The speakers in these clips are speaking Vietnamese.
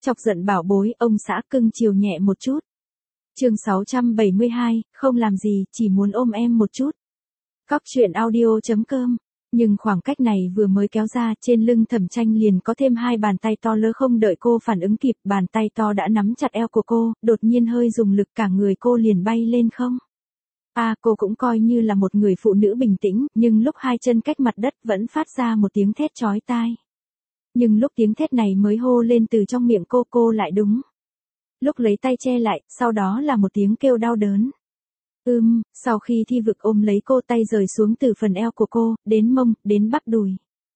Chọc giận bảo bối, ông xã cưng chiều nhẹ một chút. Chương 672, không làm gì, chỉ muốn ôm em một chút. Cóc truyện audio.com. Nhưng khoảng cách này vừa mới kéo ra, trên lưng Thẩm Tranh liền có thêm hai bàn tay to lớn, không đợi cô phản ứng kịp, bàn tay to đã nắm chặt eo của cô, đột nhiên hơi dùng lực, cả người cô liền bay lên không. Cô cũng coi như là một người phụ nữ bình tĩnh, nhưng lúc hai chân cách mặt đất vẫn phát ra một tiếng thét chói tai. Nhưng lúc tiếng thét này mới hô lên từ trong miệng cô lại đúng lúc lấy tay che lại, sau đó là một tiếng kêu đau đớn. Sau khi Thi Vực ôm lấy cô, tay rời xuống từ phần eo của cô, đến mông, đến bắp đùi.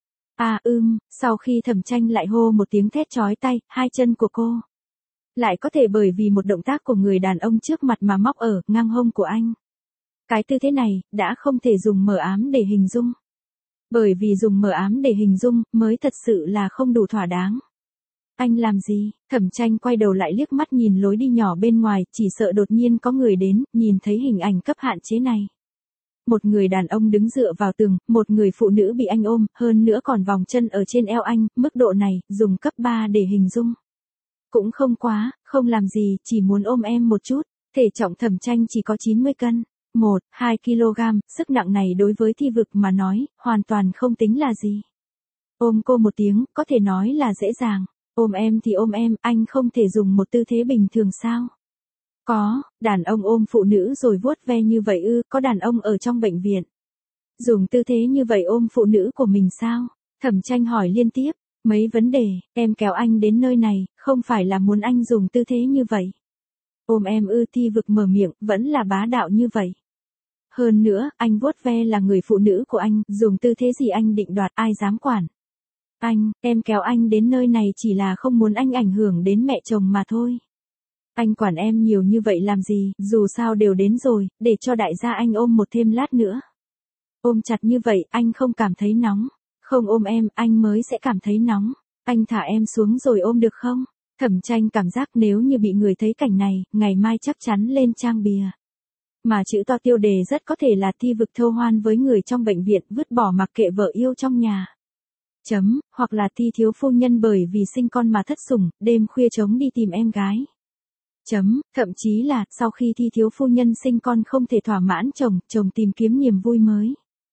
Sau khi Thẩm Tranh lại hô một tiếng thét chói tai, hai chân của cô lại có thể bởi vì một động tác của người đàn ông trước mặt mà móc ở ngang hông của anh. Cái tư thế này, đã không thể dùng mờ ám để hình dung. Bởi vì dùng mờ ám để hình dung, mới thật sự là không đủ thỏa đáng. Anh làm gì? Thẩm Tranh quay đầu lại liếc mắt nhìn lối đi nhỏ bên ngoài, chỉ sợ đột nhiên có người đến, nhìn thấy hình ảnh cấp hạn chế này. Một người đàn ông đứng dựa vào tường, một người phụ nữ bị anh ôm, hơn nữa còn vòng chân ở trên eo anh, mức độ này, dùng cấp 3 để hình dung. Cũng không quá, không làm gì, chỉ muốn ôm em một chút. Thể trọng Thẩm Tranh chỉ có 90 cân. 1-2 kg, sức nặng này đối với Thi Vực mà nói, hoàn toàn không tính là gì. Ôm cô một tiếng, có thể nói là dễ dàng. Ôm em thì ôm em, anh không thể dùng một tư thế bình thường sao? Có, đàn ông ôm phụ nữ rồi vuốt ve như vậy có đàn ông ở trong bệnh viện dùng tư thế như vậy ôm phụ nữ của mình sao? Thẩm Tranh hỏi liên tiếp, mấy vấn đề, em kéo anh đến nơi này, không phải là muốn anh dùng tư thế như vậy. Ôm em Thi Vực mở miệng, vẫn là bá đạo như vậy. Hơn nữa, anh vuốt ve là người phụ nữ của anh, dùng tư thế gì anh định đoạt, ai dám quản. Em kéo anh đến nơi này chỉ là không muốn anh ảnh hưởng đến mẹ chồng mà thôi. Anh quản em nhiều như vậy làm gì, dù sao đều đến rồi, để cho đại gia anh ôm một thêm lát nữa. Ôm chặt như vậy, anh không cảm thấy nóng. Không ôm em, anh mới sẽ cảm thấy nóng. Anh thả em xuống rồi ôm được không? Thẩm Tranh cảm giác nếu như bị người thấy cảnh này, ngày mai chắc chắn lên trang bìa. Mà chữ to tiêu đề rất có thể là Thi Vực thâu hoan với người trong bệnh viện, vứt bỏ mặc kệ vợ yêu trong nhà. Hoặc là Thi thiếu phu nhân bởi vì sinh con mà thất sủng, đêm khuya trống đi tìm em gái. Thậm chí là, sau khi Thi thiếu phu nhân sinh con không thể thỏa mãn chồng, chồng tìm kiếm niềm vui mới.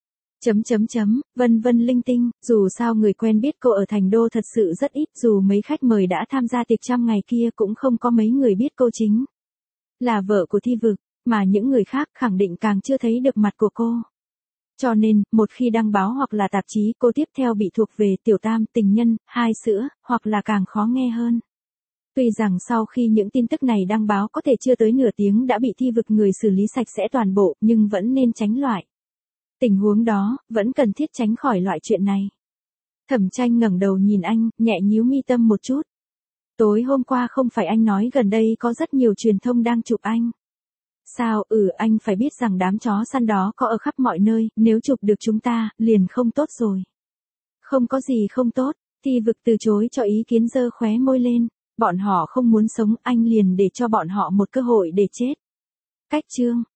Vân vân linh tinh, dù sao người quen biết cô ở thành đô thật sự rất ít, dù mấy khách mời đã tham gia tiệc trăm ngày kia cũng không có mấy người biết cô chính là vợ của Thi Vực, mà những người khác khẳng định càng chưa thấy được mặt của cô. Cho nên, một khi đăng báo hoặc là tạp chí, cô tiếp theo bị thuộc về tiểu tam, tình nhân, hai sữa, hoặc là càng khó nghe hơn. Tuy rằng sau khi những tin tức này đăng báo có thể chưa tới nửa tiếng đã bị Thi Vực người xử lý sạch sẽ toàn bộ, nhưng vẫn nên tránh loại tình huống đó, vẫn cần thiết tránh khỏi loại chuyện này. Thẩm Tranh ngẩng đầu nhìn anh, nhẹ nhíu mi tâm một chút. Tối hôm qua không phải anh nói gần đây có rất nhiều truyền thông đang chụp anh. Sao, anh phải biết rằng đám chó săn đó có ở khắp mọi nơi, nếu chụp được chúng ta, liền không tốt rồi. Không có gì không tốt, Thi Vực từ chối cho ý kiến, giơ khóe môi lên. Bọn họ không muốn sống, anh liền để cho bọn họ một cơ hội để chết. Cách chương